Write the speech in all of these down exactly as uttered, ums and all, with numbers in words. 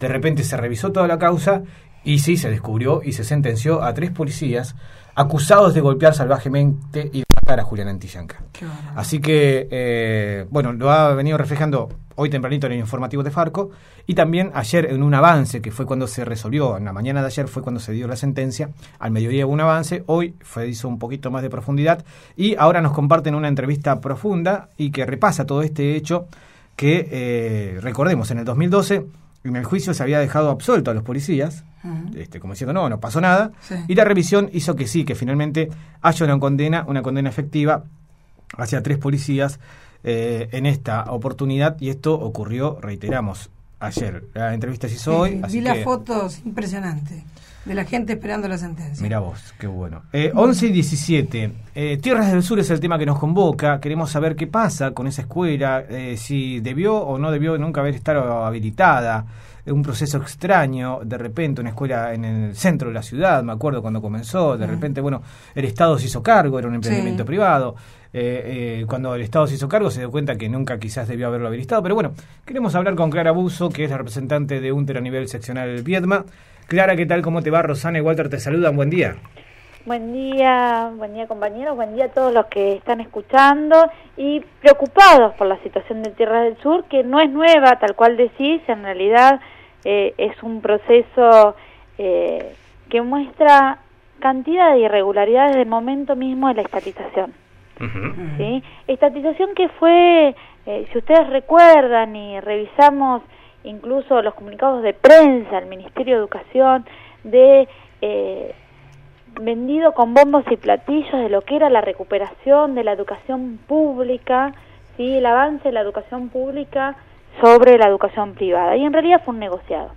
de repente se revisó toda la causa y sí, se descubrió y se sentenció a tres policías acusados de golpear salvajemente y de matar a Julián Antillán. Así que, eh, bueno, lo ha venido reflejando hoy tempranito en el informativo de Farco, y también ayer en un avance, que fue cuando se resolvió, en la mañana de ayer fue cuando se dio la sentencia, al mediodía hubo un avance, hoy fue hizo un poquito más de profundidad, y ahora nos comparten una entrevista profunda y que repasa todo este hecho que, eh, recordemos, en el dos mil doce, en el juicio se había dejado absuelto a los policías, uh-huh. este, como diciendo, no, no pasó nada, sí. Y la revisión hizo que sí, que finalmente haya una condena, una condena efectiva hacia tres policías eh, en esta oportunidad, y esto ocurrió, reiteramos, ayer. La entrevista se hizo hoy. Sí, así vi que... las fotos impresionantes de la gente esperando la sentencia. Mirá vos, qué bueno. Eh, once y diecisiete. Eh, Tierras del Sur es el tema que nos convoca. Queremos saber qué pasa con esa escuela, eh, si debió o no debió nunca haber estado habilitada. Un proceso extraño, de repente una escuela en el centro de la ciudad, me acuerdo cuando comenzó, de repente, bueno, el Estado se hizo cargo, era un emprendimiento sí. privado, eh, eh, cuando el Estado se hizo cargo se dio cuenta que nunca quizás debió haberlo habilitado, pero bueno, queremos hablar con Clara Buzo, que es la representante de UNTER a nivel seccional Viedma. Clara, ¿qué tal? ¿Cómo te va? Rosana y Walter te saludan, buen día. Buen día, buen día compañeros, buen día a todos los que están escuchando y preocupados por la situación de Tierras del Sur, que no es nueva, tal cual decís, en realidad eh, es un proceso eh, que muestra cantidad de irregularidades del momento mismo de la estatización. Uh-huh. ¿Sí? Estatización que fue, eh, si ustedes recuerdan y revisamos incluso los comunicados de prensa del Ministerio de Educación, de... Eh, vendido con bombos y platillos de lo que era la recuperación de la educación pública, ¿sí? El avance de la educación pública sobre la educación privada, y en realidad fue un negociado.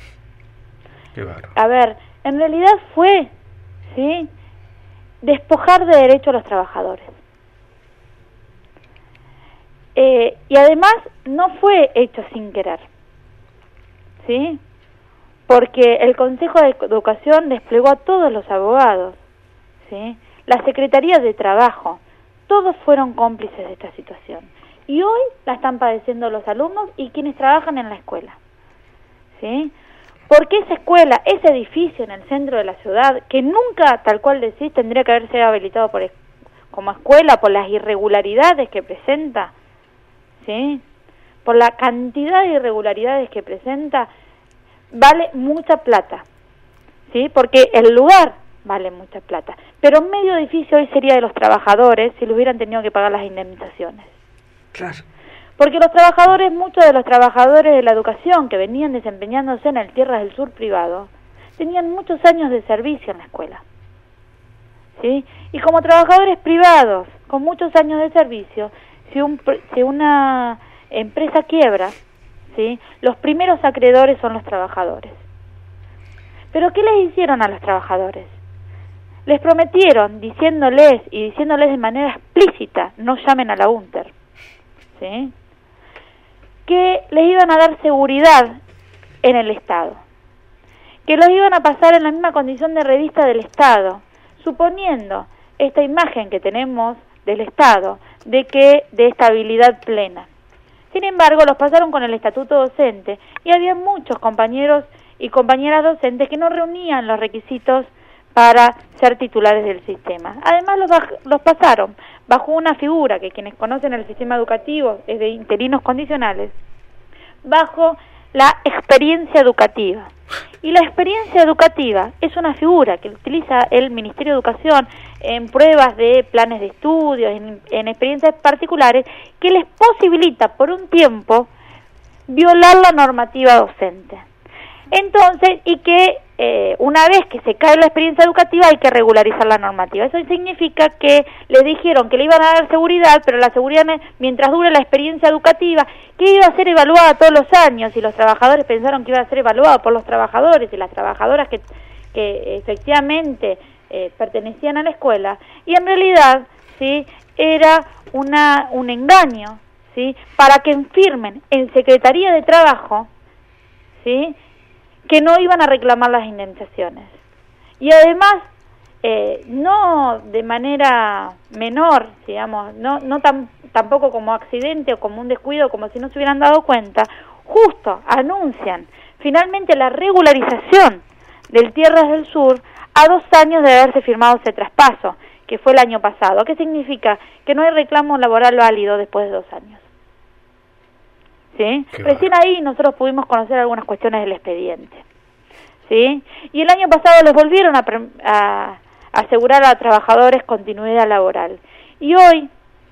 Qué barro. A ver, en realidad fue, ¿sí?, despojar de derecho a los trabajadores. Eh, y además no fue hecho sin querer, ¿sí?, porque el Consejo de Educación desplegó a todos los abogados, ¿sí?, la Secretaría de Trabajo, todos fueron cómplices de esta situación. Y hoy la están padeciendo los alumnos y quienes trabajan en la escuela, ¿sí? Porque esa escuela, ese edificio en el centro de la ciudad, que nunca, tal cual decís, tendría que haber sido habilitado por, como escuela por las irregularidades que presenta, ¿sí?, por la cantidad de irregularidades que presenta, vale mucha plata, ¿sí? Porque el lugar vale mucha plata, pero medio edificio hoy sería de los trabajadores si le hubieran tenido que pagar las indemnizaciones. Claro. Porque los trabajadores, muchos de los trabajadores de la educación que venían desempeñándose en el Tierras del Sur privado, tenían muchos años de servicio en la escuela, ¿sí? Y como trabajadores privados con muchos años de servicio, si, un, si una empresa quiebra, ¿sí?, los primeros acreedores son los trabajadores. ¿Pero qué les hicieron a los trabajadores? Les prometieron, diciéndoles y diciéndoles de manera explícita, no llamen a la UNTER, ¿sí?, que les iban a dar seguridad en el Estado, que los iban a pasar en la misma condición de revista del Estado, suponiendo esta imagen que tenemos del Estado, de que de estabilidad plena. Sin embargo, los pasaron con el estatuto docente y había muchos compañeros y compañeras docentes que no reunían los requisitos para ser titulares del sistema. Además, los, los pasaron bajo una figura que quienes conocen el sistema educativo es de interinos condicionales, bajo la experiencia educativa. Y la experiencia educativa es una figura que utiliza el Ministerio de Educación en pruebas de planes de estudios, en, en experiencias particulares, que les posibilita por un tiempo violar la normativa docente. Entonces, y que eh, una vez que se cae la experiencia educativa hay que regularizar la normativa. Eso significa que les dijeron que le iban a dar seguridad, pero la seguridad mientras dure la experiencia educativa, que iba a ser evaluada todos los años, y los trabajadores pensaron que iba a ser evaluada por los trabajadores y las trabajadoras que, que efectivamente eh, pertenecían a la escuela, y en realidad, ¿sí?, era una un engaño, ¿sí?, para que firmen en Secretaría de Trabajo, ¿sí?, que no iban a reclamar las indemnizaciones. Y además, eh, no de manera menor, digamos, no, no tan, tampoco como accidente o como un descuido, como si no se hubieran dado cuenta, justo anuncian finalmente la regularización del Tierras del Sur a dos años de haberse firmado ese traspaso, que fue el año pasado. ¿Qué significa? Que no hay reclamo laboral válido después de dos años. ¿Sí? Recién ahí nosotros pudimos conocer algunas cuestiones del expediente. ¿Sí? Y el año pasado les volvieron a, a asegurar a trabajadores continuidad laboral. Y hoy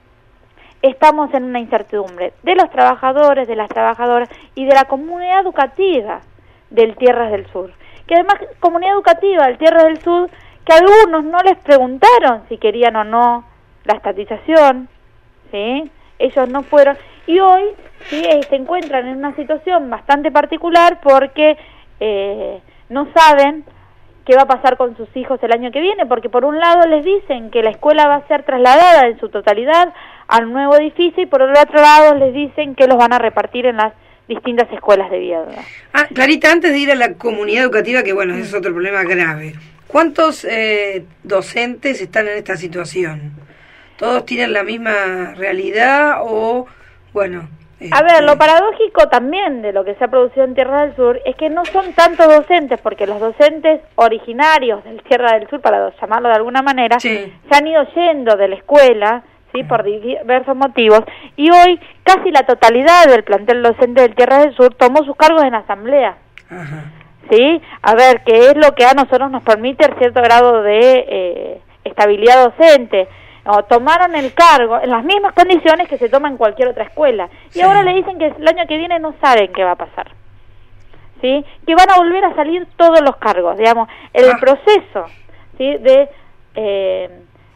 estamos en una incertidumbre de los trabajadores, de las trabajadoras y de la comunidad educativa del Tierras del Sur. Que además, comunidad educativa del Tierras del Sur, que algunos no les preguntaron si querían o no la estatización, ¿sí? Ellos no fueron, y hoy sí se encuentran en una situación bastante particular porque eh, no saben qué va a pasar con sus hijos el año que viene, porque por un lado les dicen que la escuela va a ser trasladada en su totalidad al nuevo edificio y por el otro lado les dicen que los van a repartir en las distintas escuelas de Viedma. Ah, Clarita, antes de ir a la comunidad educativa, que bueno, ese es otro problema grave, ¿cuántos eh, docentes están en esta situación? ¿Todos tienen la misma realidad o, bueno... A ver, lo paradójico también de lo que se ha producido en Tierra del Sur es que no son tantos docentes, porque los docentes originarios del Tierra del Sur, para llamarlo de alguna manera, sí, se han ido yendo de la escuela, sí, por diversos motivos, y hoy casi la totalidad del plantel docente del Tierra del Sur tomó sus cargos en asamblea. Ajá. ¿Sí? A ver, que es lo que a nosotros nos permite cierto grado de eh, estabilidad docente. No, tomaron el cargo en las mismas condiciones que se toma en cualquier otra escuela. Y sí, ahora le dicen que el año que viene no saben qué va a pasar. ¿Sí? Que van a volver a salir todos los cargos, digamos. El ah. proceso, ¿sí?, de eh,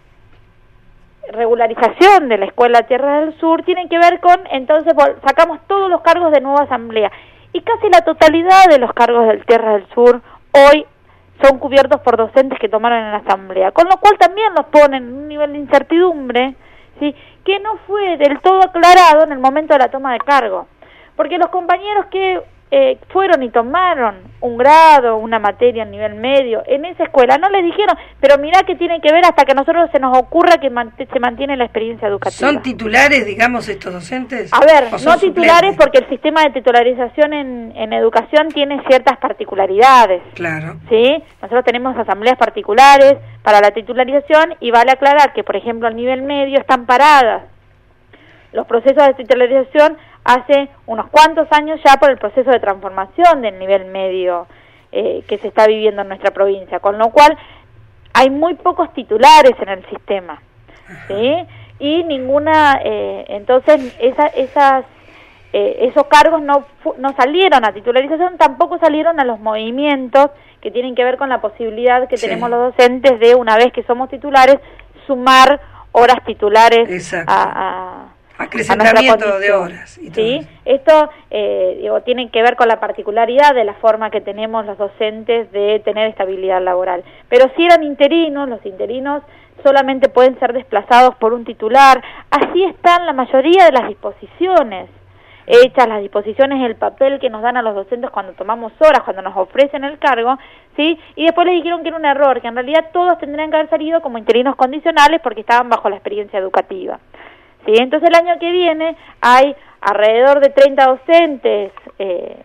regularización de la Escuela Tierras del Sur tiene que ver con, entonces, sacamos todos los cargos de nueva asamblea. Y casi la totalidad de los cargos del Tierras del Sur hoy son cubiertos por docentes que tomaron en la asamblea, con lo cual también los ponen en un nivel de incertidumbre, ¿sí?, que no fue del todo aclarado en el momento de la toma de cargo, porque los compañeros que eh, fueron y tomaron un grado, una materia a nivel medio en esa escuela, no les dijeron, pero mirá que tiene que ver hasta que a nosotros se nos ocurra que man se mantiene la experiencia educativa. ¿Son titulares, digamos, estos docentes? A ver, no titulares, porque el sistema de titularización en, en educación tiene ciertas particularidades. Claro. ¿Sí? Nosotros tenemos asambleas particulares para la titularización y vale aclarar que, por ejemplo, al nivel medio están paradas los procesos de titularización hace unos cuantos años ya por el proceso de transformación del nivel medio eh, que se está viviendo en nuestra provincia, con lo cual hay muy pocos titulares en el sistema, ¿sí? Y ninguna, eh, entonces esa, esas, eh, esos cargos no, no salieron a titularización, tampoco salieron a los movimientos que tienen que ver con la posibilidad que sí. tenemos los docentes de, una vez que somos titulares, sumar horas titulares a, a acrecentamiento de horas y todo. Sí, esto eh, digo, tiene que ver con la particularidad de la forma que tenemos los docentes de tener estabilidad laboral. Pero si eran interinos, los interinos solamente pueden ser desplazados por un titular. Así están la mayoría de las disposiciones hechas, las disposiciones, el papel que nos dan a los docentes cuando tomamos horas, cuando nos ofrecen el cargo, ¿sí? Y después les dijeron que era un error, que en realidad todos tendrían que haber salido como interinos condicionales porque estaban bajo la experiencia educativa. ¿Sí? Entonces el año que viene hay alrededor de treinta docentes, eh,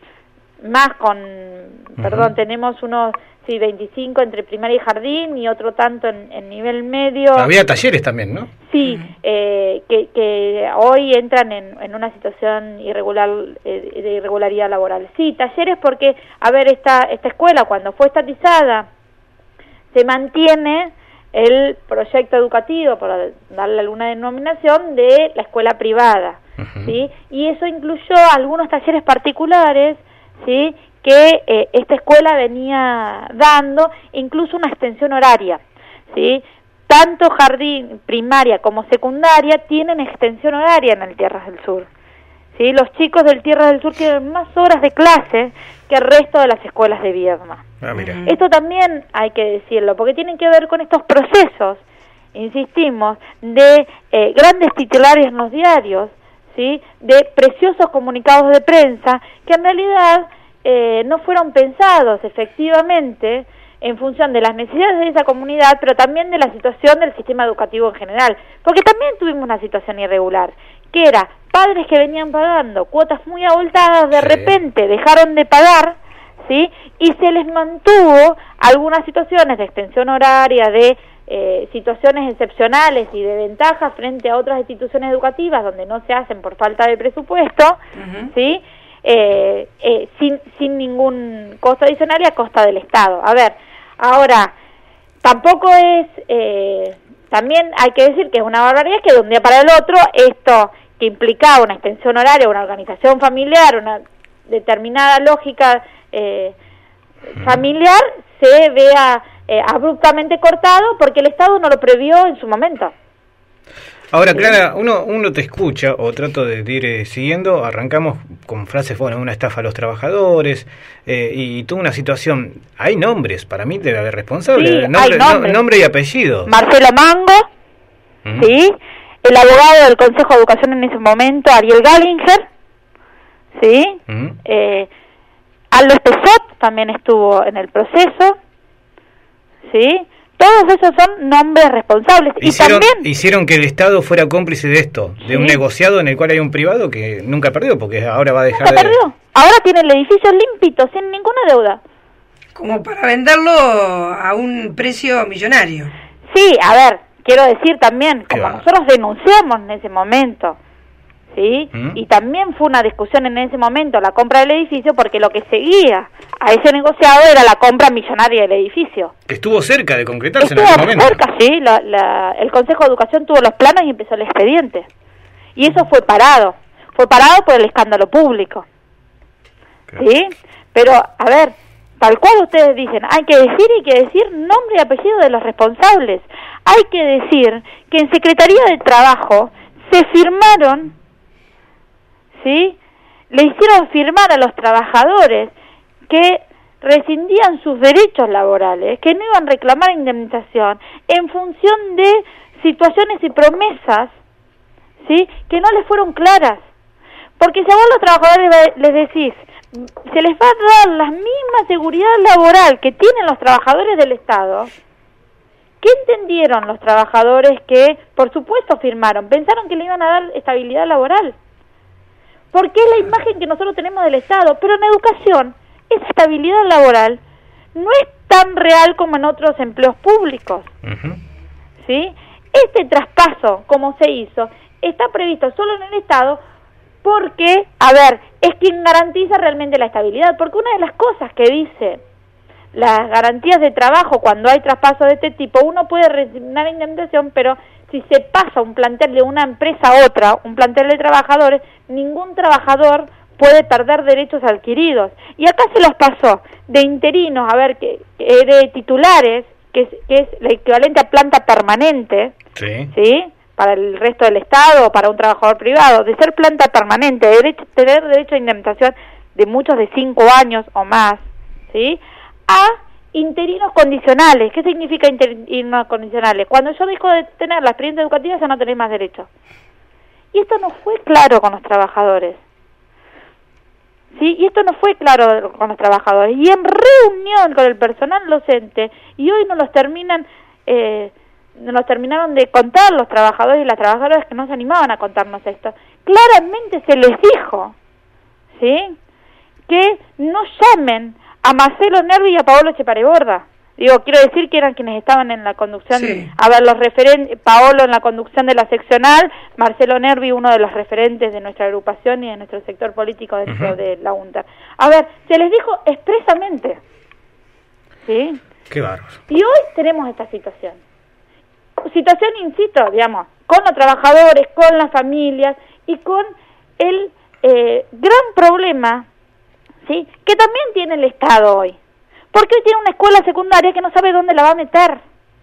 más con, uh-huh. perdón, tenemos unos sí, veinticinco entre primaria y jardín y otro tanto en, en nivel medio. Había talleres también, ¿no? Sí, uh-huh. eh, que, que hoy entran en, en una situación irregular eh, de irregularidad laboral. Sí, talleres porque, a ver, esta, esta escuela cuando fue estatizada se mantiene el proyecto educativo, por darle alguna denominación, de la escuela privada, uh-huh. ¿sí? Y eso incluyó algunos talleres particulares, ¿sí?, que eh, esta escuela venía dando, incluso una extensión horaria, ¿sí? Tanto jardín, primaria como secundaria tienen extensión horaria en el Tierras del Sur, ¿sí? Los chicos del Tierras del Sur tienen más horas de clase que el resto de las escuelas de Viedma. Ah, mira. Esto también hay que decirlo, porque tienen que ver con estos procesos, insistimos, de eh, grandes titulares en los diarios, ¿sí?, de preciosos comunicados de prensa, que en realidad eh, no fueron pensados efectivamente en función de las necesidades de esa comunidad, pero también de la situación del sistema educativo en general, porque también tuvimos una situación irregular, que era padres que venían pagando cuotas muy abultadas, de sí. repente dejaron de pagar, ¿sí? Y se les mantuvo algunas situaciones de extensión horaria, de eh, situaciones excepcionales y de ventajas frente a otras instituciones educativas donde no se hacen por falta de presupuesto, uh-huh. ¿sí? Eh, eh, sin, sin ningún costo adicional y a costa del Estado. A ver, ahora, tampoco es, eh, también hay que decir que es una barbaridad que de un día para el otro esto que implicaba una extensión horaria, una organización familiar, una determinada lógica eh, familiar, se vea eh, abruptamente cortado porque el Estado no lo previó en su momento. Ahora, Clara, uno uno te escucha, o trato de ir eh, siguiendo, arrancamos con frases, bueno, una estafa a los trabajadores, eh, y tuvo una situación, hay nombres, para mí debe haber responsables, sí, nombre, hay nombres. No, nombre y apellido. Marcelo Mango, ¿Mm? ¿sí? El abogado del Consejo de Educación en ese momento, Ariel Gallinger, ¿sí? ¿Mm? Eh, Aldo Espesot también estuvo en el proceso, ¿sí? Todos esos son nombres responsables. Hicieron, y también hicieron que el Estado fuera cómplice de esto, de ¿sí? un negociado en el cual hay un privado que nunca perdió, porque ahora va a dejar nunca de... perdió. Ahora tiene el edificio limpito, sin ninguna deuda. Como para venderlo a un precio millonario. Sí, a ver, quiero decir también, como va? nosotros denunciamos en ese momento, ¿sí? ¿Mm? Y también fue una discusión en ese momento la compra del edificio, porque lo que seguía a ese negociado era la compra millonaria del edificio. Estuvo cerca de concretarse Estuvo en ese momento. cerca, sí. La, la, el Consejo de Educación tuvo los planos y empezó el expediente. Y eso fue parado. Fue parado por el escándalo público. Claro. ¿Sí? Pero, a ver, tal cual ustedes dicen, hay que decir y que decir nombre y apellido de los responsables. Hay que decir que en Secretaría de Trabajo se firmaron, ¿sí? Le hicieron firmar a los trabajadores que rescindían sus derechos laborales, que no iban a reclamar indemnización en función de situaciones y promesas, ¿sí? Que no les fueron claras. Porque si a vos los trabajadores les decís, se les va a dar la misma seguridad laboral que tienen los trabajadores del Estado, ¿qué entendieron los trabajadores que, por supuesto, firmaron? Pensaron que le iban a dar estabilidad laboral. Porque es la imagen que nosotros tenemos del Estado, pero en educación esa estabilidad laboral no es tan real como en otros empleos públicos. Uh-huh. ¿Sí? Este traspaso, como se hizo, está previsto solo en el Estado porque, a ver, es quien garantiza realmente la estabilidad, porque una de las cosas que dice las garantías de trabajo cuando hay traspaso de este tipo, uno puede resignar indemnización, pero si se pasa un plantel de una empresa a otra, un plantel de trabajadores, ningún trabajador puede perder derechos adquiridos. Y acá se los pasó de interinos, a ver, que, que de titulares, que es, que es el equivalente a planta permanente, sí, ¿sí? Para el resto del Estado o para un trabajador privado, de ser planta permanente, de derecho, tener derecho a indemnización de muchos de cinco años o más, ¿sí? A interinos condicionales. ¿Qué significa interinos condicionales? Cuando yo dejo de tener la experiencia educativa ya no tenés más derecho. Y esto no fue claro con los trabajadores. ¿Sí? Y esto no fue claro con los trabajadores. Y en reunión con el personal docente, y hoy nos los terminan, eh, nos los terminaron de contar los trabajadores y las trabajadoras que no se animaban a contarnos esto. Claramente se les dijo, ¿sí?, que no llamen a Marcelo Nervi y a Paolo Chepareborda. Digo, quiero decir que eran quienes estaban en la conducción, sí. A ver, los referentes, Paolo en la conducción de la seccional, Marcelo Nervi, uno de los referentes de nuestra agrupación y de nuestro sector político dentro uh-huh. de la UNTER. A ver, se les dijo expresamente, ¿sí? Qué bárbaro. Y hoy tenemos esta situación. Situación, insisto, digamos, con los trabajadores, con las familias y con el eh, gran problema, ¿sí?, que también tiene el Estado hoy. Porque hoy tiene una escuela secundaria que no sabe dónde la va a meter.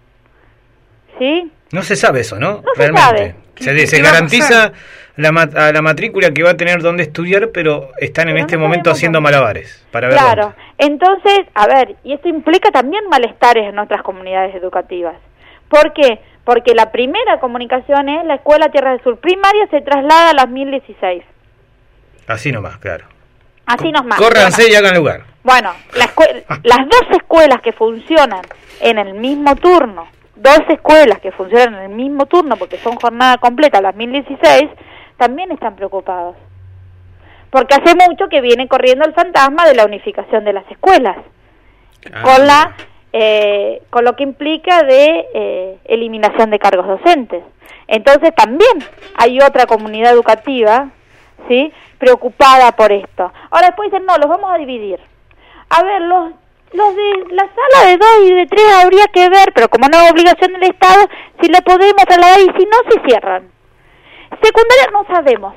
¿Sí? No se sabe eso, ¿no? No Realmente. se sabe. Se, se garantiza la, a la matrícula que va a tener dónde estudiar, pero están en pero este no momento haciendo dónde. malabares para ver Claro. Dónde. Entonces, a ver, y esto implica también malestares en otras comunidades educativas. ¿Por qué? Porque la primera comunicación es la Escuela Tierra del Sur primaria se traslada a las mil dieciséis. Así nomás, claro. Así nos mandan. Córranse Bueno, y hagan lugar. Bueno, la escue- las dos escuelas que funcionan en el mismo turno, dos escuelas que funcionan en el mismo turno porque son jornada completa dos mil dieciséis, también están preocupados. Porque hace mucho que viene corriendo el fantasma de la unificación de las escuelas, ah, con la eh, con lo que implica de eh, eliminación de cargos docentes. Entonces también hay otra comunidad educativa, ¿sí?, preocupada por esto. Ahora después dicen, no, los vamos a dividir. A ver, los los de la sala de dos y de tres habría que ver, pero como no es obligación del Estado, si la podemos trasladar y si no, se cierran. Secundaria no sabemos.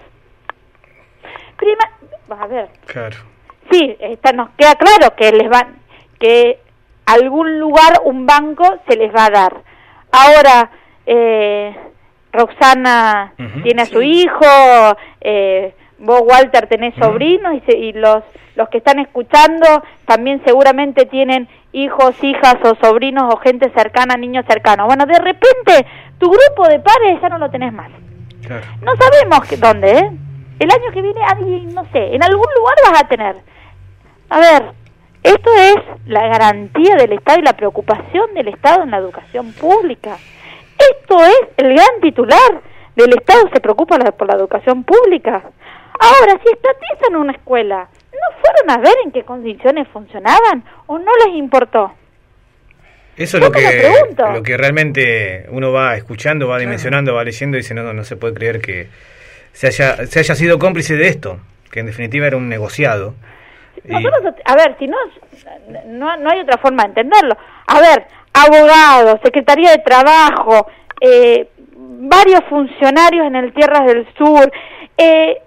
Prima, a ver. Claro. Sí, está, nos queda claro que les van, que algún lugar, un banco, se les va a dar. Ahora, eh, Roxana uh-huh, tiene a su sí. hijo, eh, vos, Walter, tenés uh-huh. sobrinos, y, se, y los los que están escuchando también seguramente tienen hijos, hijas o sobrinos o gente cercana, niños cercanos. Bueno, de repente tu grupo de pares ya no lo tenés más. Claro. No sabemos que, dónde, ¿eh? El año que viene, no sé, en algún lugar vas a tener. A ver, esto es la garantía del Estado y la preocupación del Estado en la educación pública. Esto es el gran titular del Estado, se preocupa por la educación pública. Ahora, si estatizan una escuela, ¿no fueron a ver en qué condiciones funcionaban o no les importó? Eso es lo que, lo que realmente uno va escuchando, va dimensionando, va leyendo y dice, no, no, no se puede creer que se haya, se haya sido cómplice de esto, que en definitiva era un negociado. Nosotros, y... a ver, si no, no, no hay otra forma de entenderlo. A ver, abogados, Secretaría de Trabajo, eh, varios funcionarios en el Tierras del Sur, eh,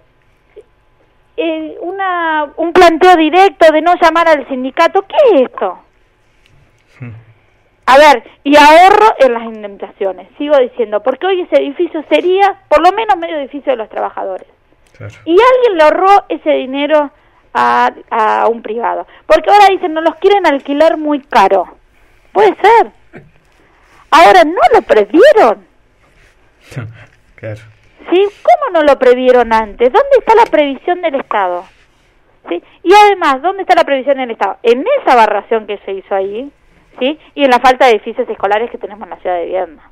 eh, una un planteo directo de no llamar al sindicato. ¿Qué es esto? Hmm. A ver, y ahorro en las indemnizaciones, sigo diciendo, porque hoy ese edificio sería por lo menos medio edificio de los trabajadores. Claro. Y alguien le ahorró ese dinero a, a un privado. Porque ahora dicen, no los quieren alquilar muy caro. Puede ser. Ahora no lo previeron. Claro. ¿Sí? ¿Cómo no lo previeron antes? ¿Dónde está la previsión del Estado? ¿Sí? Y además, ¿dónde está la previsión del Estado? En esa barración que se hizo ahí, ¿sí? Y en la falta de edificios escolares que tenemos en la ciudad de Viedma.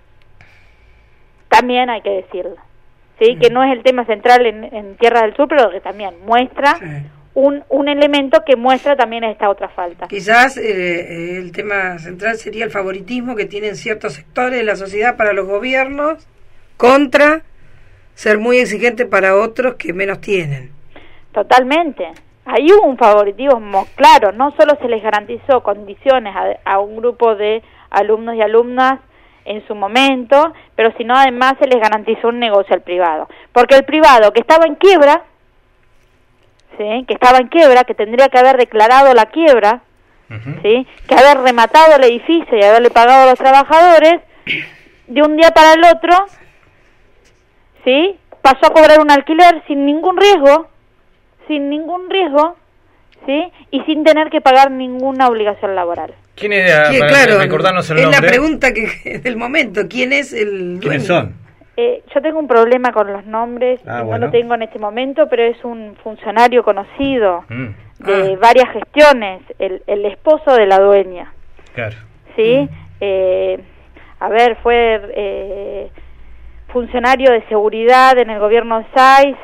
También hay que decirlo, ¿sí? Sí. Que no es el tema central en, en Tierra del Sur, pero que también muestra sí. un, un elemento que muestra también esta otra falta. Quizás eh, el tema central sería el favoritismo que tienen ciertos sectores de la sociedad para los gobiernos contra ser muy exigente para otros que menos tienen. Totalmente. Ahí hubo un favoritismo claro, no solo se les garantizó condiciones a, a un grupo de alumnos y alumnas en su momento, pero sino además se les garantizó un negocio al privado. Porque el privado que estaba en quiebra, ¿sí? que estaba en quiebra, que tendría que haber declarado la quiebra, uh-huh. ¿sí? que haber rematado el edificio y haberle pagado a los trabajadores, de un día para el otro, ¿sí? pasó a cobrar un alquiler sin ningún riesgo, sin ningún riesgo, ¿sí? Y sin tener que pagar ninguna obligación laboral. ¿Quién era? ¿Quién, para claro, recordarnos el es nombre. La pregunta que del momento, ¿quién es el dueño? ¿Quiénes son? Eh, yo tengo un problema con los nombres, ah, no bueno. lo tengo en este momento, pero es un funcionario conocido mm. de ah. varias gestiones, el, el esposo de la dueña. Claro. ¿Sí? Mm. Eh, a ver, fue eh, funcionario de seguridad en el gobierno de Sáiz.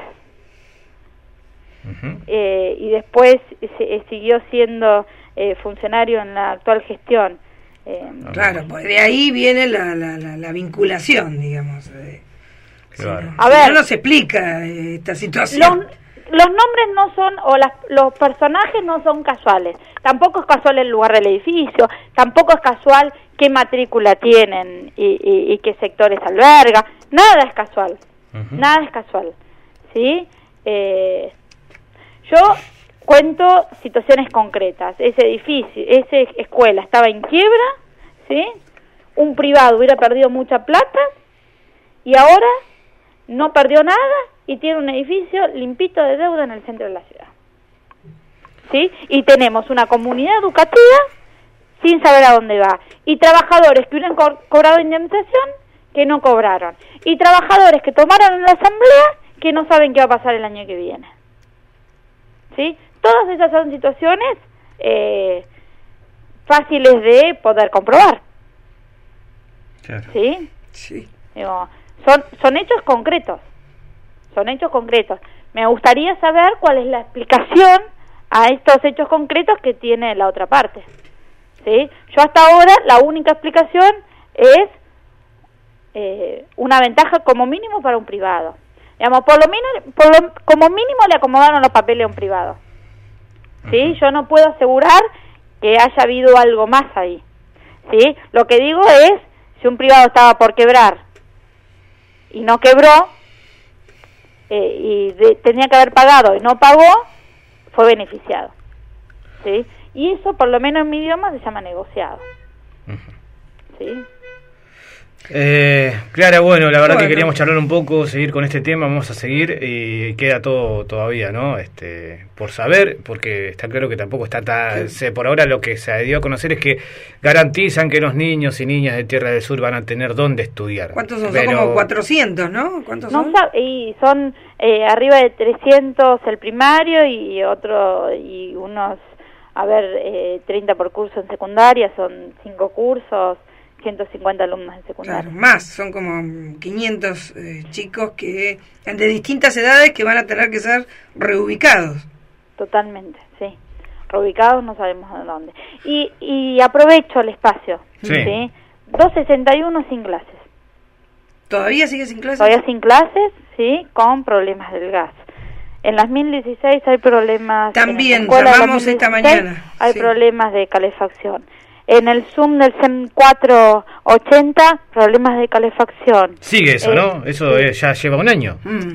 Uh-huh. Eh, y después se, eh, siguió siendo eh, funcionario en la actual gestión. Eh, claro, pues de ahí viene la, la, la, la vinculación, digamos. Eh, claro. si, a si ver, no, no se explica eh, esta situación. Los, los nombres no son, o las, los personajes no son casuales. Tampoco es casual el lugar del edificio, tampoco es casual qué matrícula tienen y, y, y qué sectores alberga. Nada es casual, uh-huh. nada es casual. ¿Sí? Eh, Yo cuento situaciones concretas. Ese edificio, esa escuela estaba en quiebra, ¿sí? Un privado hubiera perdido mucha plata y ahora no perdió nada y tiene un edificio limpito de deuda en el centro de la ciudad. ¿Sí? Y tenemos una comunidad educativa sin saber a dónde va. Y trabajadores que hubieran co- cobrado indemnización que no cobraron. Y trabajadores que tomaron en la asamblea que no saben qué va a pasar el año que viene. ¿Sí? todas esas son situaciones eh, fáciles de poder comprobar. Claro. ¿Sí? Sí. Digo, son, son hechos concretos. Son hechos concretos. Me gustaría saber cuál es la explicación a estos hechos concretos que tiene la otra parte. ¿Sí? Yo hasta ahora la única explicación es eh, una ventaja como mínimo para un privado. Digamos, por lo menos, por lo, como mínimo le acomodaron los papeles a un privado. ¿Sí? Uh-huh. Yo no puedo asegurar que haya habido algo más ahí. ¿Sí? Lo que digo es, si un privado estaba por quebrar y no quebró, eh, y de, tenía que haber pagado y no pagó, fue beneficiado. ¿Sí? Y eso, por lo menos en mi idioma, se llama negociado. Uh-huh. ¿Sí? Eh, Clara, bueno, la verdad bueno. que queríamos charlar un poco, seguir con este tema, vamos a seguir y queda todo todavía, ¿no? Este, por saber, porque está claro que tampoco está tan, se, por ahora lo que se dio a conocer es que garantizan que los niños y niñas de Tierra del Sur van a tener dónde estudiar. ¿Cuántos son? Pero... Son como cuatrocientos, ¿no? ¿Cuántos no son? Y son eh, arriba de trescientos el primario y otro, y unos, a ver, eh, treinta por curso en secundaria, son cinco cursos, ciento cincuenta alumnos en secundaria. Claro, más, son como quinientos eh, chicos que de distintas edades que van a tener que ser reubicados. Totalmente, sí. Reubicados no sabemos de dónde. Y, y aprovecho el espacio. Sí. ¿Sí? doscientos sesenta y uno sin clases. ¿Todavía sigue sin clases? Todavía sin clases, sí, con problemas del gas. En las mil dieciséis hay problemas... También, en la escuela llamamos esta mañana. Hay sí. problemas de calefacción. En el Zoom del C E M cuatrocientos ochenta, problemas de calefacción. Sigue eso, eh, ¿no? Eso sí. eh, ya lleva un año. Mm.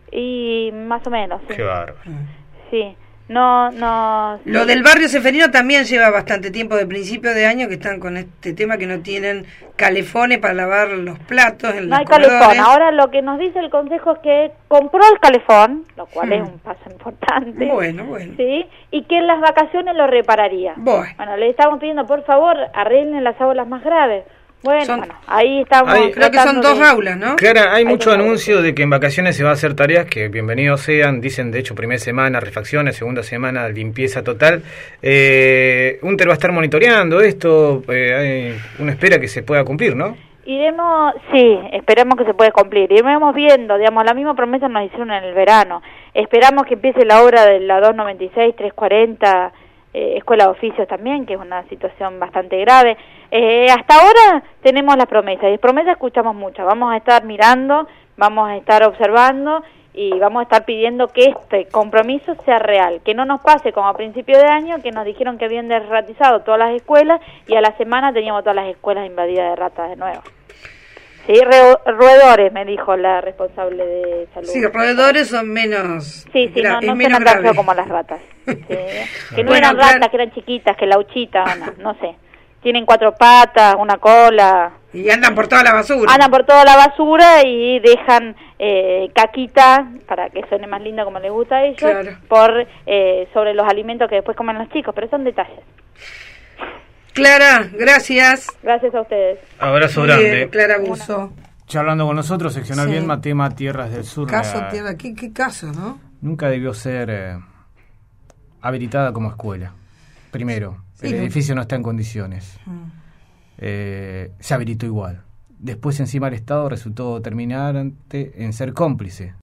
Y más o menos, sí. Qué bárbaro. Sí. No, no... Lo del barrio Ceferino también lleva bastante tiempo, de principio de año, que están con este tema que no tienen calefones para lavar los platos en No los hay comedores. calefón. Ahora lo que nos dice el consejo es que compró el calefón, lo cual hmm. es un paso importante. Bueno, bueno. Sí, y que en las vacaciones lo repararía. Bueno. Bueno, le estamos pidiendo, por favor, arreglen las aulas más graves. Bueno, son, bueno, ahí estamos. Hay, creo que son dos de, aulas, ¿no? Clara, hay, hay mucho dos anuncio aulas. de que en vacaciones se va a hacer tareas que bienvenidos sean, dicen de hecho primera semana refacciones, segunda semana limpieza total. Eh, Unter va a estar monitoreando esto, eh, hay una espera que se pueda cumplir, ¿no? Iremos, sí, esperamos que se pueda cumplir. Iremos viendo, digamos, la misma promesa nos hicieron en el verano. Esperamos que empiece la obra de la doscientos noventa y seis, trescientos cuarenta, eh, Escuela de Oficios también, que es una situación bastante grave. Eh, hasta ahora tenemos las promesas, y promesas escuchamos muchas. Vamos a estar mirando, vamos a estar observando y vamos a estar pidiendo que este compromiso sea real, que no nos pase como a principio de año, que nos dijeron que habían derratizado todas las escuelas y a la semana teníamos todas las escuelas invadidas de ratas de nuevo. Sí, re- roedores, me dijo la responsable de salud. Sí, roedores son menos... Sí, sí, gra- no, no menos suenan tan feo grave. como las ratas. Sí. Que no Bueno, eran claro. ratas, que eran chiquitas, que lauchitas, no, no sé. Tienen cuatro patas, una cola. Y andan por toda la basura. Andan por toda la basura y dejan eh, caquita, para que suene más lindo como les gusta a ellos, Claro. por eh, sobre los alimentos que después comen los chicos, pero son detalles. Clara, gracias. Gracias a ustedes. Abrazo Bien, grande. Clara Buzo. Charlando con nosotros, seccional Sí. Viedma, tema Tierras del Sur. Caso la- tierra, ¿qué, qué caso, no? Nunca debió ser eh, habilitada como escuela. Primero, Sí, el no. edificio no está en condiciones. Eh, se habilitó igual. Después encima el Estado resultó terminante en ser cómplice